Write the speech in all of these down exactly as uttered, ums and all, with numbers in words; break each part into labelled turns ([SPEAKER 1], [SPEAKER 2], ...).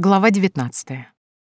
[SPEAKER 1] Глава девятнадцатая.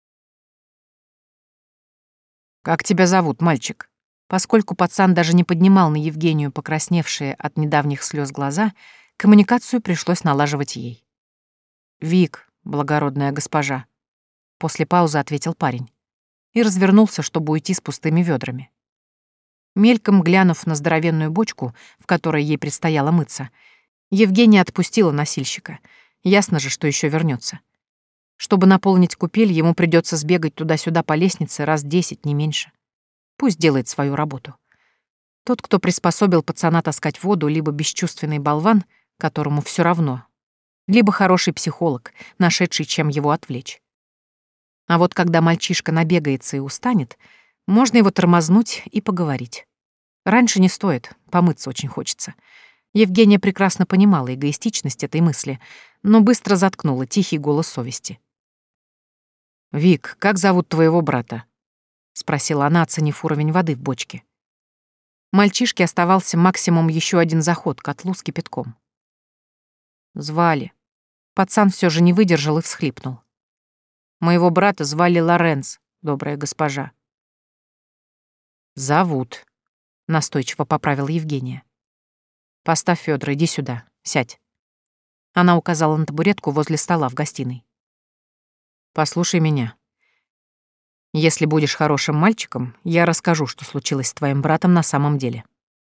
[SPEAKER 1] «Как тебя зовут, мальчик?» Поскольку пацан даже не поднимал на Евгению покрасневшие от недавних слез глаза, коммуникацию пришлось налаживать ей. «Вик, благородная госпожа», — после паузы ответил парень и развернулся, чтобы уйти с пустыми ведрами. Мельком глянув на здоровенную бочку, в которой ей предстояло мыться, Евгения отпустила носильщика. Ясно же, что еще вернется. Чтобы наполнить купель, ему придется сбегать туда-сюда по лестнице раз десять, не меньше. Пусть делает свою работу. Тот, кто приспособил пацана таскать воду, либо бесчувственный болван, которому все равно, либо хороший психолог, нашедший, чем его отвлечь. А вот когда мальчишка набегается и устанет, можно его тормознуть и поговорить. Раньше не стоит, помыться очень хочется. Евгения прекрасно понимала эгоистичность этой мысли, но быстро заткнула тихий голос совести. «Вик, как зовут твоего брата?» — спросила она, оценив уровень воды в бочке. Мальчишке оставался максимум еще один заход к котлу с кипятком. Звали. Пацан все же не выдержал и всхлипнул. «Моего брата звали Лоренц, добрая госпожа». «Зовут», — настойчиво поправила Евгения. «Поставь Фёдора, иди сюда, сядь». Она указала на табуретку возле стола в гостиной. «Послушай меня. Если будешь хорошим мальчиком, я расскажу, что случилось с твоим братом на самом деле».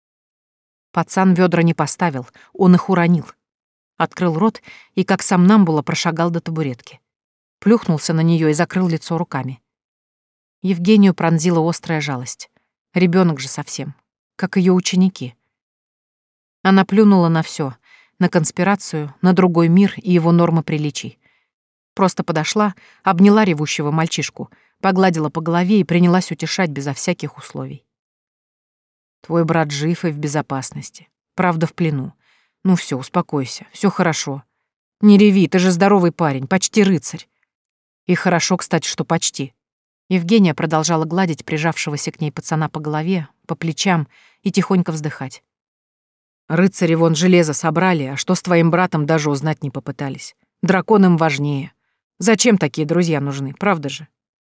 [SPEAKER 1] Пацан ведра не поставил, он их уронил. Открыл рот и, как сомнамбула, прошагал до табуретки. Плюхнулся на нее и закрыл лицо руками. Евгению пронзила острая жалость. Ребенок же совсем, как ее ученики. Она плюнула на все, на конспирацию, на другой мир и его нормы приличий. Просто подошла, обняла ревущего мальчишку, погладила по голове и принялась утешать безо всяких условий. «Твой брат жив и в безопасности. Правда, в плену. Ну все, успокойся, все хорошо. Не реви, ты же здоровый парень, почти рыцарь. И хорошо, кстати, что почти». Евгения продолжала гладить прижавшегося к ней пацана по голове, по плечам и тихонько вздыхать. «Рыцари вон железо собрали, а что с твоим братом даже узнать не попытались. Дракон им важнее. Зачем такие друзья нужны, правда же?»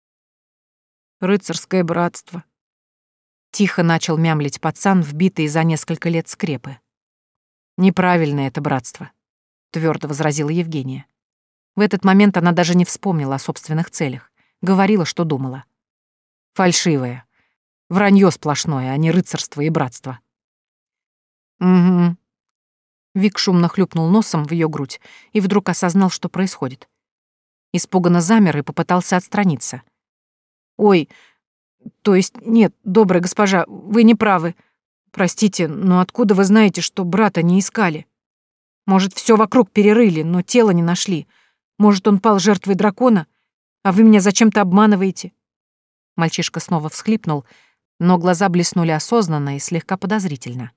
[SPEAKER 1] «Рыцарское братство», — тихо начал мямлить пацан, вбитый за несколько лет скрепы. «Неправильное это братство», — твердо возразила Евгения. В этот момент она даже не вспомнила о собственных целях, говорила, что думала. «Фальшивое. Вранье сплошное, а не рыцарство и братство». «Угу». Вик шумно хлюпнул носом в ее грудь и вдруг осознал, что происходит. Испуганно замер и попытался отстраниться. «Ой, то есть нет, добрая госпожа, вы не правы. Простите, но откуда вы знаете, что брата не искали? Может, все вокруг перерыли, но тело не нашли? Может, он пал жертвой дракона? А вы меня зачем-то обманываете?» Мальчишка снова всхлипнул, но глаза блеснули осознанно и слегка подозрительно.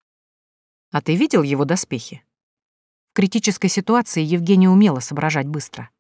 [SPEAKER 1] «А ты видел его доспехи?» В критической ситуации Евгения умела соображать быстро.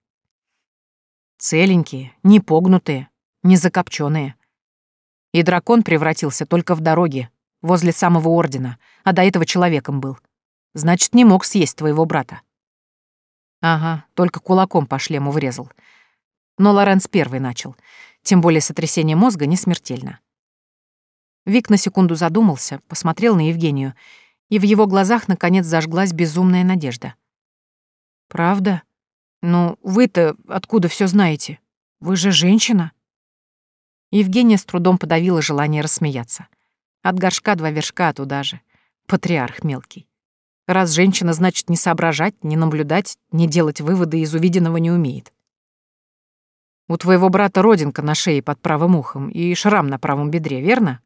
[SPEAKER 1] Целенькие, не погнутые, не закопчённые. И дракон превратился только в дороге, возле самого ордена, а до этого человеком был. Значит, не мог съесть твоего брата. Ага, только кулаком по шлему врезал. Но Лоренц первый начал, тем более сотрясение мозга не смертельно. Вик на секунду задумался, посмотрел на Евгению, и в его глазах наконец зажглась безумная надежда. «Правда? Ну, вы-то откуда все знаете? Вы же женщина?» Евгения с трудом подавила желание рассмеяться. От горшка два вершка, туда же. Патриарх мелкий. Раз женщина, значит, не соображать, не наблюдать, не делать выводы из увиденного не умеет. У твоего брата родинка на шее под правым ухом и шрам на правом бедре, верно?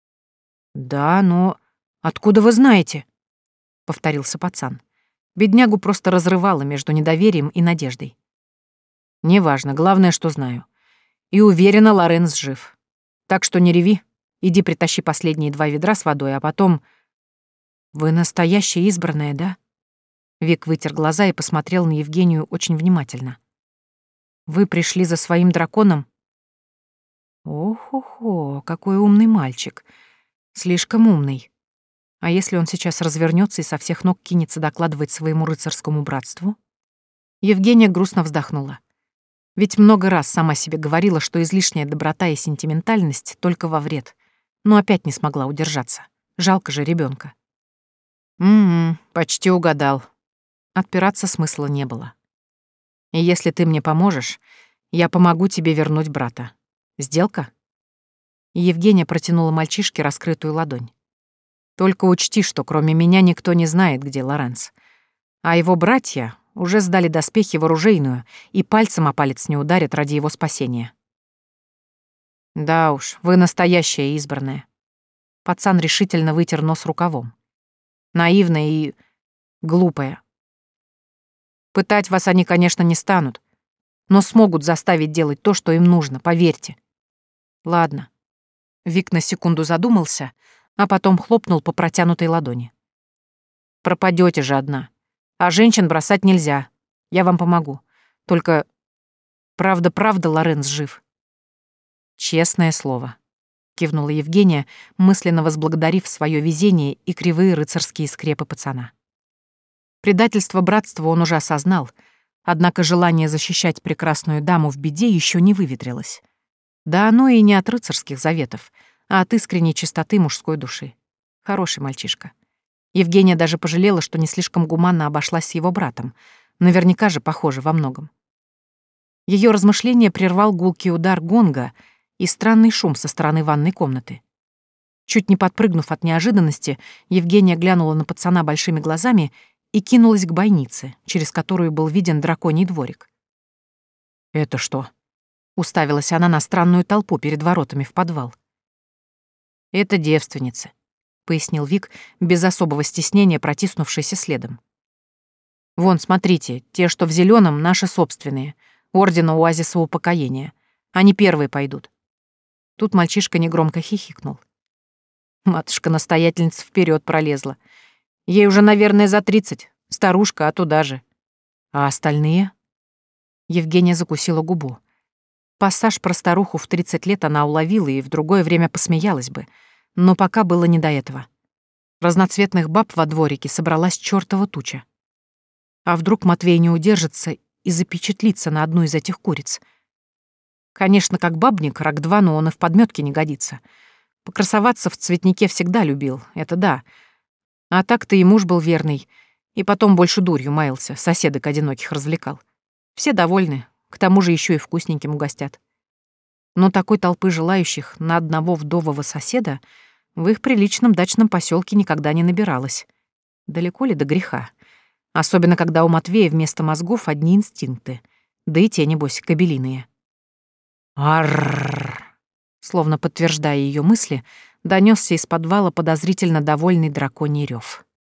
[SPEAKER 1] Да, но откуда вы знаете? Повторился пацан. Беднягу просто разрывало между недоверием и надеждой. Неважно, главное, что знаю. И уверена, Лоренц жив. Так что не реви, иди притащи последние два ведра с водой, а потом... Вы настоящая избранная, да? Вик вытер глаза и посмотрел на Евгению очень внимательно. Вы пришли за своим драконом? Ох-охо, какой умный мальчик. Слишком умный. А если он сейчас развернется и со всех ног кинется докладывать своему рыцарскому братству? Евгения грустно вздохнула. Ведь много раз сама себе говорила, что излишняя доброта и сентиментальность только во вред, но опять не смогла удержаться. Жалко же ребенка. «Угу, почти угадал». Отпираться смысла не было. «И если ты мне поможешь, я помогу тебе вернуть брата. Сделка?» Евгения протянула мальчишке раскрытую ладонь. «Только учти, что кроме меня никто не знает, где Лоренс. А его братья уже сдали доспехи в оружейную и пальцем о палец не ударят ради его спасения». «Да уж, вы настоящая избранная». Пацан решительно вытер нос рукавом. «Наивная и глупая. Пытать вас они, конечно, не станут, но смогут заставить делать то, что им нужно, поверьте. Ладно». Вик на секунду задумался, а потом хлопнул по протянутой ладони. «Пропадёте же одна. А женщин бросать нельзя. Я вам помогу. Только... Правда-правда, Лоренс жив». «Честное слово», — кивнула Евгения, мысленно возблагодарив своё везение и кривые рыцарские скрепы пацана. Предательство братства он уже осознал, однако желание защищать прекрасную даму в беде ещё не выветрилось. Да оно и не от рыцарских заветов, а от искренней чистоты мужской души. Хороший мальчишка. Евгения даже пожалела, что не слишком гуманно обошлась с его братом. Наверняка же похоже во многом. Ее размышления прервал гулкий удар гонга и странный шум со стороны ванной комнаты. Чуть не подпрыгнув от неожиданности, Евгения глянула на пацана большими глазами и кинулась к бойнице, через которую был виден драконий дворик. «Это что?» — уставилась она на странную толпу перед воротами в подвал. «Это девственницы», — пояснил Вик, без особого стеснения протиснувшийся следом. «Вон, смотрите, те, что в зеленом, наши собственные, Ордена Оазиса Упокоения. Они первые пойдут». Тут мальчишка негромко хихикнул. Матушка-настоятельница вперед пролезла. Ей уже, наверное, за тридцать, старушка, а туда же. А остальные? Евгения закусила губу. Пассаж про старуху в тридцать лет она уловила и в другое время посмеялась бы, но пока было не до этого. Разноцветных баб во дворике собралась чёртова туча. А вдруг Матвей не удержится и запечатлится на одну из этих куриц? Конечно, как бабник, рак два, но он и в подмётке не годится. Покрасоваться в цветнике всегда любил, это да. А так-то и муж был верный, и потом больше дурью маялся, соседок одиноких развлекал. Все довольны, к тому же еще и вкусненьким угостят. Но такой толпы желающих на одного вдового соседа в их приличном дачном поселке никогда не набиралось. Далеко ли до греха? Особенно, когда у Матвея вместо мозгов одни инстинкты, да и те, небось, кобелиные. Аррррр! Словно подтверждая ее мысли, донесся из подвала подозрительно довольный драконий рев.